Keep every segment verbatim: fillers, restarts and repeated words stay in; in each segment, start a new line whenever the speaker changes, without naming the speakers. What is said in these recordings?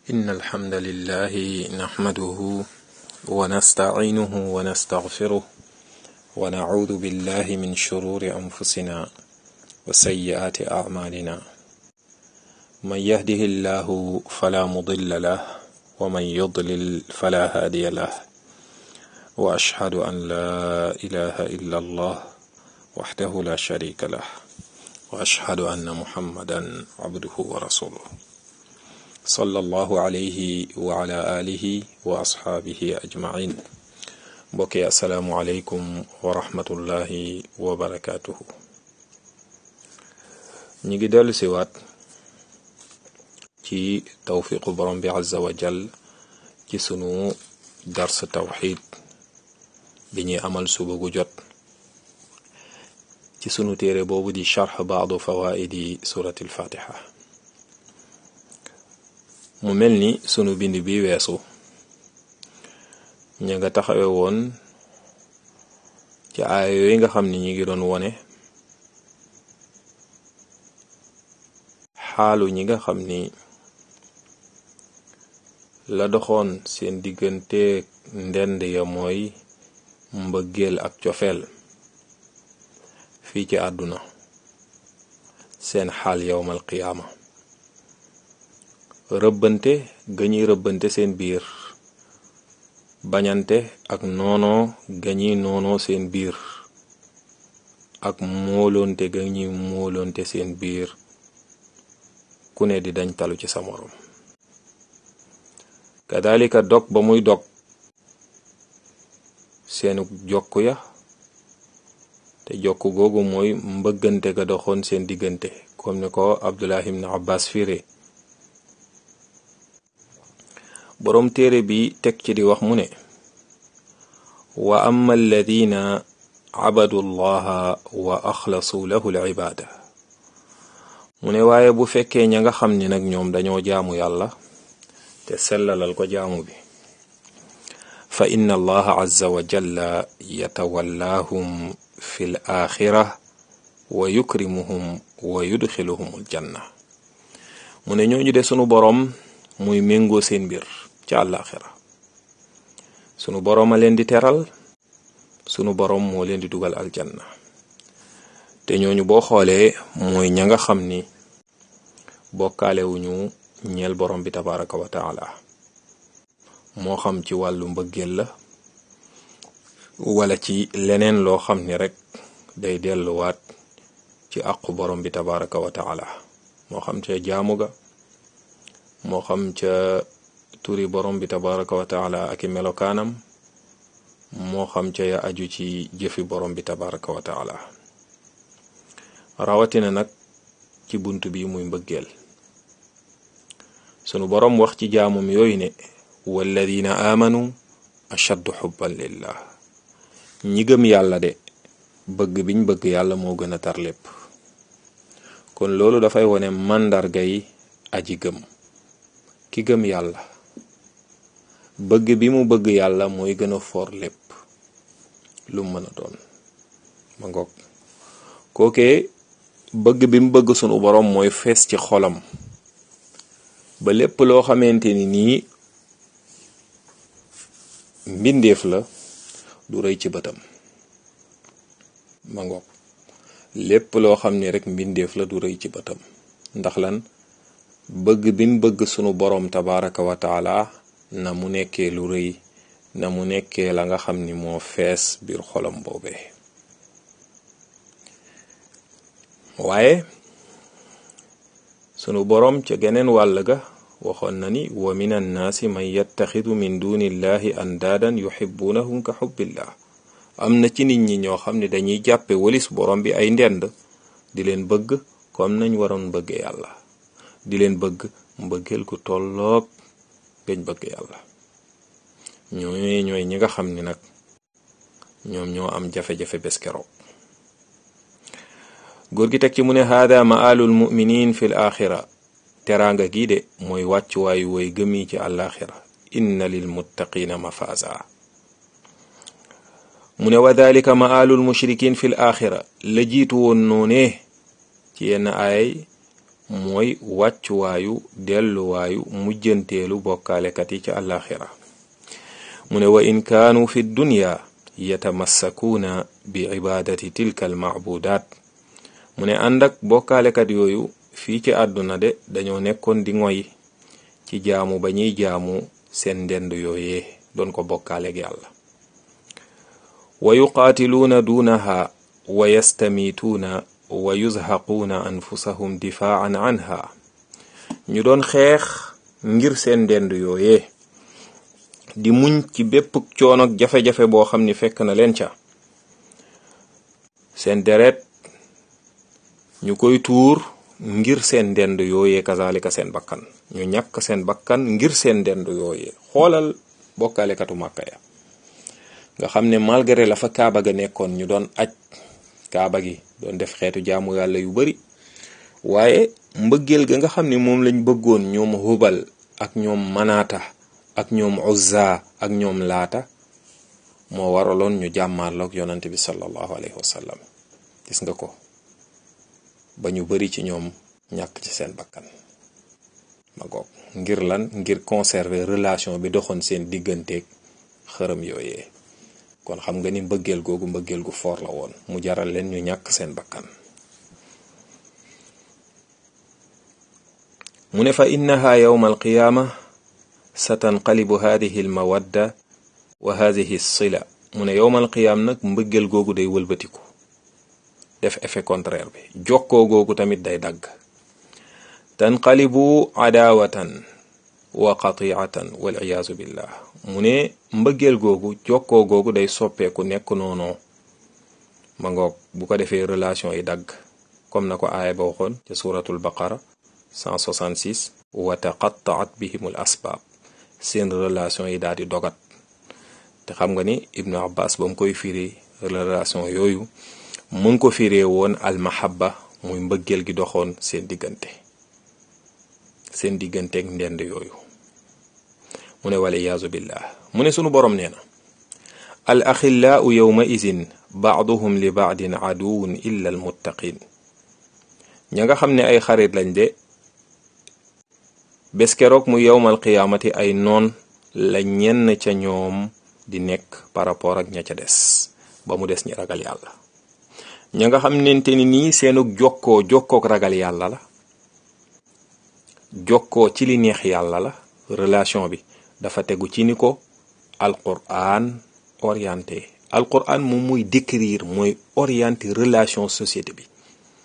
إن الحمد لله نحمده ونستعينه ونستغفره ونعوذ بالله من شرور أنفسنا وسيئات أعمالنا من يهده الله فلا مضل له ومن يضلل فلا هادي له وأشهد أن لا إله إلا الله وحده لا شريك له وأشهد أن محمدا عبده ورسوله صلى الله عليه وعلى آله وأصحابه أجمعين بوكي السلام عليكم ورحمة الله وبركاته نيجي دل سوات ci tawfiqu borom bi azza wa jall ci sunu dars tawxid bi ñuy amal suba gu jot ci sunu téere boobu di charx baadu fawaidi surati alfatiha mu mel ni sunu bind bi weesu ña nga taxawe woon ci aaya yooyu nga xam ni ñi ngi doon wone xaalu ñi nga xam ni la doxoon seen diggante ndend ya mooy mbëggeel ak cofeel fii ci àdduna seen xaal yawmal qiyaama rëbbante gañuy rëbbante seen biir bañante ak noonoo gañuy noonoo seen biir ak móolonte gañuy móolonte seen biir ku ne di dañ talu ci sa morom kadalika dog ba muy dog seenu jokku ya te jokku googu mooy mbëggante ga doxoon seen diggante comme ni ko Abdullah ibn Abbas firé boroom téere bi teg ci di wax mu ne wa amma alladina abadu allaha wa axlasu lahu al-ibaada mu ne waaye bu fekkee ña nga xam ni nag ñoom dañoo jaamu yàlla te sellalal ko jaamu bi fa inna allaha azza wa jalla yatawallaahum fi l axira wa yukrimuhum wa yudxiluhum aljanna mu ne ñooñu de sunu boroom muy méngoo seen mbir ca àllaaxira sunu boroom a leen di teral sunu boroom moo leen di dugal aljanna te ñooñu boo xoolee mooy ña nga xam ni bokkaalewuñu ñeel borom bi tabaraka wa taala moo xam ci wàllu mbëggeel la wala ci leneen loo xam ni rek day delluwaat ci àqu borom bi tabaraka wa taala moo xam ca jaamu ga moo xam ca turi borom bi tabaraka wa taala ak i melokaanam moo xam ca ya aju ci jëfi borom bi tabaraka wa taala rawatina nag ci bunt bi muy mbëggeel sunu boroom wax ci jaamum yooyu ne walladina amanu ashaddu xubban lillah ñi gëm yàlla de bëgg biñ bëgg yàlla moo gën a tar lépp kon loolu dafay wone màndargay aji gëm ki gëm yàlla bëgg bi mu bëgg yàlla mooy gën a for lépp lu mën a doon ma ngoog kookee bëgg bi mu bëgg sunu boroom mooy fees ci xolam ba lépp loo xamante ni nii mbindeef la du rëy ci bëtam ma ngoog lépp loo xam ni rek mbindeef la du rëy ci bëtam ndax lan bëgg bi mu bëgg sunu boroom tabaraka wa taala na mu nekkee lu rëy na mu nekkee la nga xam ni moo fees biir xolam boobee waaye sunu boroom ca geneen wàll ga waxoon na ni wa min annaasi man yattaxidu min dunillahi andaadan yuhibbunahum ka xubbillah am na ci nit ñi ñoo xam ne dañuy jàppe walis borom bi ay ndend di leen bëgg comme nañ waroon bëgge yàlla di leen bëgg mbëggeel gu tolloog gañ bëgg yàlla ñooy ñooy ñi nga xam ni nag ñoom ñoo am jafe-jafe bés keroog góor gi teg ci mu ne haada maalul muminin fi l axira teraanga gii de mooy wàccuwaayu woy gëm yi ci àllaaxira inna lil muttaqina mafaza mu ne wa dalika maalul mushrikin fi l axira la jiitu woon noonee ci yenn aay mooy wàccuwaayu delluwaayu mujjanteelu bokkaalekat yi ca àllaaxira mu ne wa in kaanu fi dunya yatamassakuuna bi ibadati tilka al maabudaat mu ne ànd ak bokkaalekat yooyu fii ci àdduna de dañoo nekkoon di ngoy ci jaamu ba ñuy jaamu seen ndend yooyee doon ko bokkaaleeg yàlla wa yuqaatiluuna duunaha wa yastamituuna wa yuzhaquuna anfusahum difaan anha ñu doon xeex ngir seen ndend yooyee di muñ ci bépp coono ak jafe-jafe boo xam ni fekk na leen ca seen deret ñu koy tuur ngir seen ndend yooyee kazalika seen bakkan ñu ñàkk seen bakkan ngir seen ndend yooyee xoolal bokkaalekatu Màkka ya nga xam ne malgré la fa kaaba ga nekkoon ñu doon aj kaaba gi doon def xeetu jaamu yàlla yu bari waaye mbëggeel ga nga xam ne moom lañ bëggoon ñoom Hubal ak ñoom Manaata ak ñoom Uzza ak ñoom Laata moo waraloon ñu jàmmaarloog yonante bi sallallahu alayhi wa sallam gis nga ko ba ñu bari ci ñoom ñàkk ci seen bakkan ma goog ngir lan ngir conserver relation bi doxoon seen digganteeg xërëm yooyee kon xam nga ni mbëggeel googu mbëggeel gu foor la woon mu jaral leen ñu ñàkk seen bakkan mu ne fa innaha yawma alqiyaama satanqalibu hadihi almawadda wa hadihi sila mu ne yawma alqiyaam nag mbëggeel googu day wëlbatiku def effet contraire bi jokkoo googu tamit day dagg tanqalibu adawatan wa qati'atan wal iyaazu billah mu ne mbëggeel googu jokkoo googu day soppeeku nekk noonu ma ngoog bu ko defee relation yi dagg comme na ko aaya ba waxoon ca suratul baqara cent soixante-six wa taqatta'at bihimul asbaab seen relation yi daal di dogat te xam nga ni Ibnu Abbas ba mu koy firi relation yooyu mu ngi ko firee woon al mahabba muy mbëggeel gi doxoon seen diggante seen digganteeg ndend yooyu mu ne wal iyaazu billah mu ne sunu borom nee na al axillaau yawma izin baaduhum li baadin aduwun illa al muttaqin ña nga xam ne ay xarit lañ de bés keroog mu yawmal qiyaamati ay noon la ñenn ca ñoom di nekk par rapport ak ña ca des ba mu des ñi ragal yàlla ña nga xam nente ni nii seenug jokkoo jokkook ragal yàlla la jokkoo ci li neex yàlla la relation bi dafa tegu ci ni ko alquran orienté alquran moom mooy décrire mooy orienté relation société bi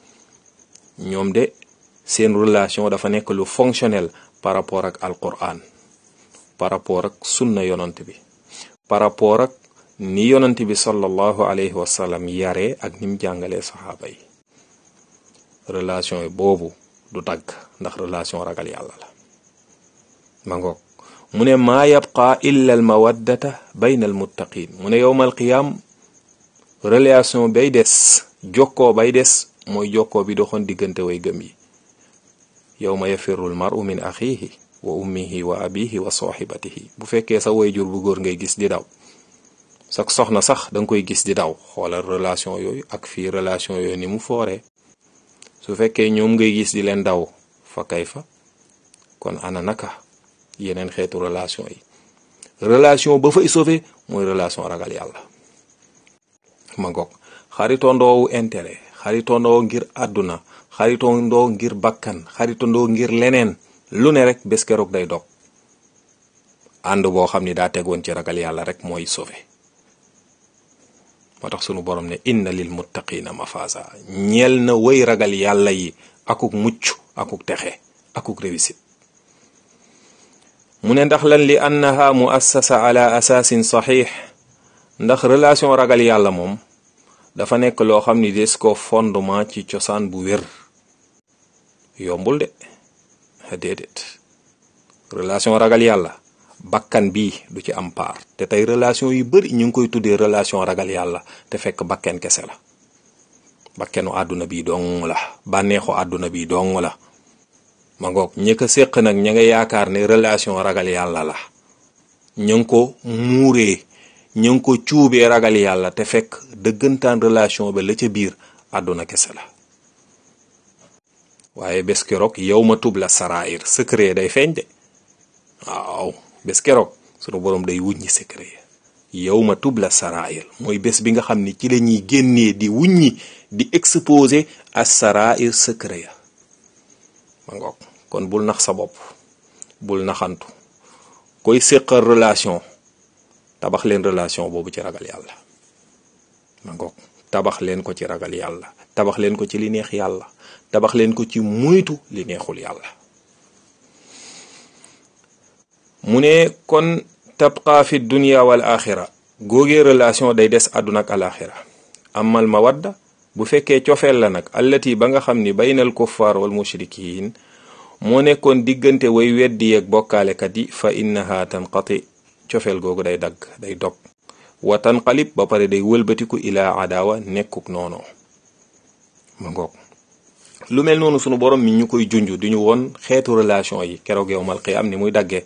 ñoom de seen relation dafa nekk lu fonctionnel par rapport ak alquran par rapport ak sunna yonant bi par rapport ak ni yonant bi sallallahu alayhi wa sallam yaree ak ni mu jàngalee saxaaba yi relation yi boobu du dagg ndax relation ragal yàlla la ma ngoog mu ne maa yabqa illa al mawaddata bayna al muttaqin mu ne yowmal qiyaam relation bay des jokkoo bay des mooy jokkoo bi doxoon diggante way gëm yi yawma yafirru al mar'u min axihi wa ummihi wa abihi wa sahibatihi bu fekkee sa way jur bu góor ngay gis di daw sax soxna sax danga koy gis di daw xoolal relation yooyu ak fii relation yooyu ni mu fooree su fekkee ñoom ngay gis di leen daw fa kay fa kon ana naka yeneen xeetu relation yi relation ba fay sauvé mooy relation ragal yàlla ma ngoog xaritondoowu intérêt xaritondoo ngir àdduna xaritondoo ngir bakkan xaritondoo ngir leneen lu ne rek bés keroog day dog ànd boo xam ni daa tegoon ci ragal yàlla rek mooy sauvé moo tax sunu borom ne inna lil muttaqina mafaza ñeel na way ragal yàlla yi akuk mucc akuk texe akuk réussite mu ne ndax lan li annaha muassasa ala asaasin saxiix ndax relation ragal yàlla moom dafa nekk loo xam ni des ko fondement ci cosaan bu wér yombul de déedéet relation ragal yàlla bakkan bii du ci am part te tey relation yu bari ñu ngi koy tuddee relation ragal yàlla te fekk bakken kese la bakkenu àdduna bi dong la bànneexu àdduna bi dong la ma ngoog ñi ko séq nag ña nga yaakaar ne relation ragal yàlla la ña ngi ko muuree ña ngi ko cuubee ragal yàlla te fekk dëggantaan relation ba la ca biir àdduna kese la waaye bés keroog yawma tubla sarair secret day feeñ de waaw bés keroog sunu borom day wuññi secret yawma tubla sarair mooy bés bi nga xam ni ci la ñuy génnee di wuññi di exposer as sarair secret ya ma ngoog kon bul nax sa bopp bul naxantu koy séqal relation tabax leen relation boobu ci ragal yàlla ma ngoog tabax leen ko ci ragal yàlla tabax leen ko ci li neex yàlla tabax leen ko ci muytu li neexul yàlla. mu ne kon tabqa fi dunya wal axira góogee relation day des àdduna ak alaxira amal mawadda bu fekkee cofeel la nag allati ba nga xam ni baynal kuffar wal mushrikin moo nekkoon diggante way weddi yeeg bokkaalekat yi fa innaha tanqati cofeel googu day dagg day dog wa tanqalib ba pare day wëlbatiku ila adawa nekkuk noonu ma ngoog lu mel noonu sunu borom mi ñu koy junj di ñu woon xeetu relation yi keroog yawmal qiyaam ni muy daggee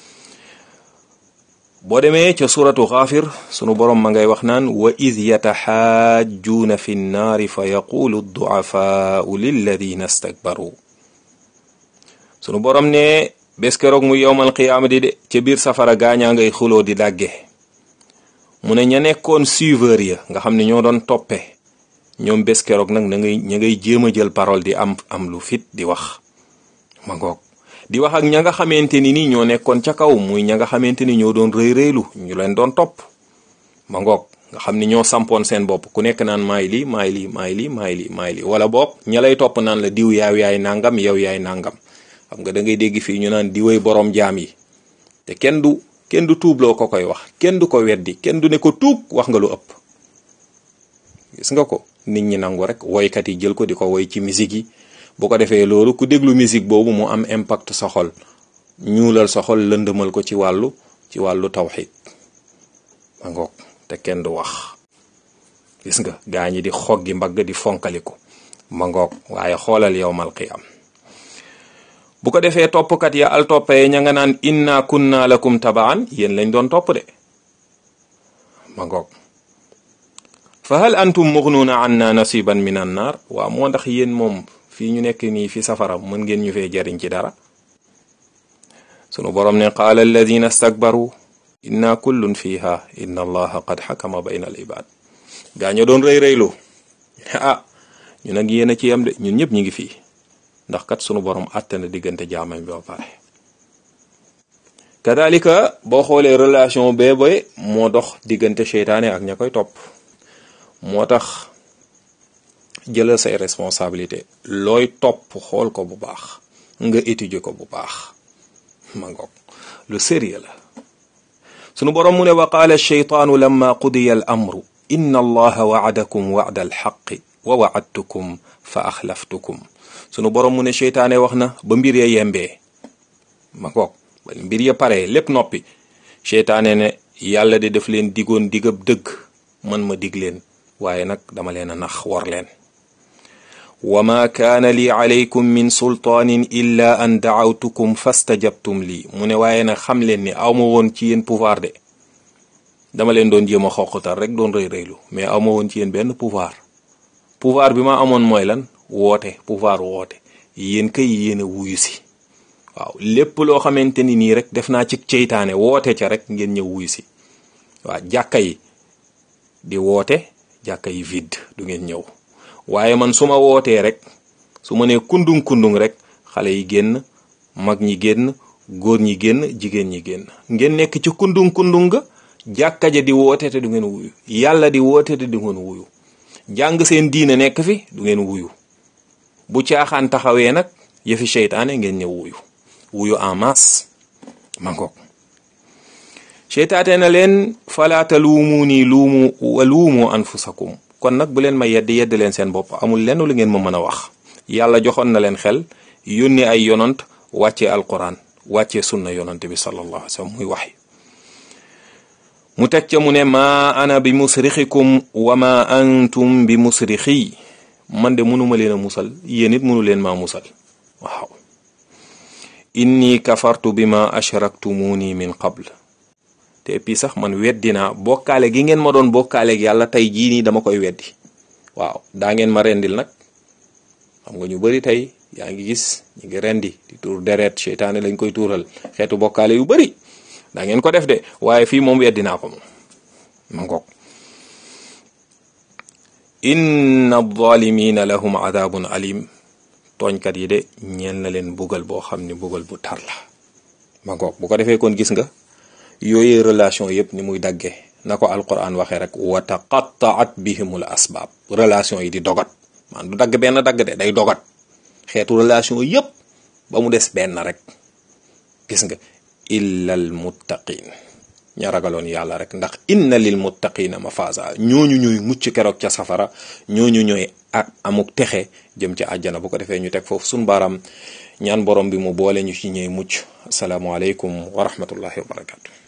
boo demee ca suratu Ghafir sunu borom ma ngay wax naan wa id yataxaajjuuna fi nnaari fa yaqulu duafaau lilladina stakbaru sunu borom ne bés keroog mu yawmal qiyaama di de ca biir safara gaañaa ngay xuloo di dàgge mu ne ña nekkoon suiveur ya nga xam ne ñoo doon toppe ñoom bés keroog nag na ngay ña ngay jéem a jël parole di am am lu fit di wax ma ngoog di wax ak ña nga xamante ni nii ñoo nekkoon ca kaw muy ña nga xamante ni ñoo doon rëy rëylu ñu leen doon topp ma ngoog nga xam ni ñoo sampoon seen bopp ku nekk naan maay lii maay lii maay lii maay lii maay lii wala boog ña lay topp naan la diw yaaw yaay nangam yow yaay nangam xam nga da ngay dégg fii ñu naan diwéy borom jaam yi te kenn du kenn du tuubloo ko koy wax kenn du ko weddi kenn du ne ko tuub wax nga lu ëpp gis nga ko nit ñi nangu rek woykat yi jël ko di ko woy ci musique yi bu ko defee loolu ku déglu musique boobu mu am impact sa xol ñuulal sa xol lëndëmal ko ci wàllu ci wàllu tawxid ma ngoog te kenn du wax gis nga gaa ñi di xoggi mbagg di fonkaliku ma ngoog waaye xoolal yawmal qiyaam bu ko defee toppkat ya al toppee ña nga naan inna kunna lakum tabaan yéen lañ doon topp de ma ngoog fa hal antum mughnuuna anna nasiban min an naar waaw moo ndax yéen moom fii ñu nekk nii fi safara mën ngeen ñu fee jariñ ci dara sunu borom ne qaala alladina stakbaru inna kullun fiha inna allaha qad xakama bayna al ibad gaa ñoo doon rëy rëylu ah ñu nag yéen a ci yam de ñun ñëpp ñu ngi fii ndax kat sunu borom àtte na diggante jaamam bi ba pare kadalika boo xoolee relation beeboy moo dox diggante seytaane ak ña koy topp moo tax jëlal say responsabilité looy topp xool ko bu baax nga étudier ko bu baax ma ngoog lu sérieux la sunu borom mu ne wa qaala alcheytaanu lamma qudiya al amru inna allaha waadakum waada alxaqi wa waadtukum fa axlaftukum sunu borom mu ne seytaane wax na ba mbir ya yembee ma ngoog ba mbir ya pare lépp noppi seytaane ne yàlla de def leen digoon digab dëgg man ma dig leen waaye nag dama leen a nax war leen wa ma kaana lii alaykum min sultaanin illa an daawtukum fastajabtum lii mu ne waaye nag xam leen ni aw ma woon ci yéen pouvoir de dama leen doon jéem a xoqatal rek doon rëy rëylu mais aw ma woon ci yéen benn pouvoir pouvoir bi ma amoon mooy lan woote pouvoir woote yéen kay yéen a wuyu si waaw lépp loo xamante ni nii rek def naa ci ceytaane woote ca rek ngeen ñëw wuyu si waaw jàkka yi di woote jàkka yi vide du ngeen ñëw waaye man su ma wootee rek su ma nee kundung kundung rek xale yi génn mag ñi génn góor ñi génn jigéen ñi génn ngeen nekk ci kundung kundung nga jàkka ja di woote te du ngeen wuyu yàlla di woote te du ngeen wuyu jàng seen diine nekk fi du ngeen wuyu bu caaxaan taxawee nag yëfi seytaane ngeen ñëw wuyu wuyu en masse ma ngoog seytaate na leen fala taluumuni luumu wa luumu anfusakum kon nag bu leen ma yedd yedd leen seen bopp amul lenn lu ngeen ma mën a wax yàlla joxoon na leen xel yónni ay yonant wàccee alquran wàccee sunna yonant bi sallallahu alayhi wa sallam muy wax mu teg ca mu ne maa ana bi musrixikum wa ma antum bi musrixi man de mënuma leen a musal yéen it mënu leen maa musal waaw inni kafartu bima ashraktumuni min qabl te puis sax man weddinaa bokkaale gi ngeen ma doon bokkaaleeg yàlla tey jii nii dama koy weddi waaw daa ngeen ma rendil nag xam nga ñu bari tey yaa ngi gis ñi ngi rendi di tuur deret seytaane lañ koy tuural xeetu bokkaale yu bari da ngeen ko def de waaye fii moom weddinaa ko moom ma ngoog inna adh-dhalimina lahum adabun alim tooñkat yi de ñeel na leen bugal boo xam ne bugal bu tar la ma ngoog bu ko defee kon gis nga yooyu relation yëpp ni muy dagge na ko alquran waxee rek wa taqatta'at bihimul asbaab relation yi di dogat man du dagg benn dagg de day dogat xeetu relation yëpp ba mu des benn rek gis nga illal muttaqin ña ragaloon yàlla rek ndax inna lil muttaqina mafaza ñooñu ñooy mucc keroog ca safara ñooñu ñooy ak amuk texe jëm ca àjjana bu ko defee ñu teg foofu sun baaraam ñaan borom bi mu boole ñu ci ñëy mucc asalaamualeykum wa rahmatullahi wa barakatu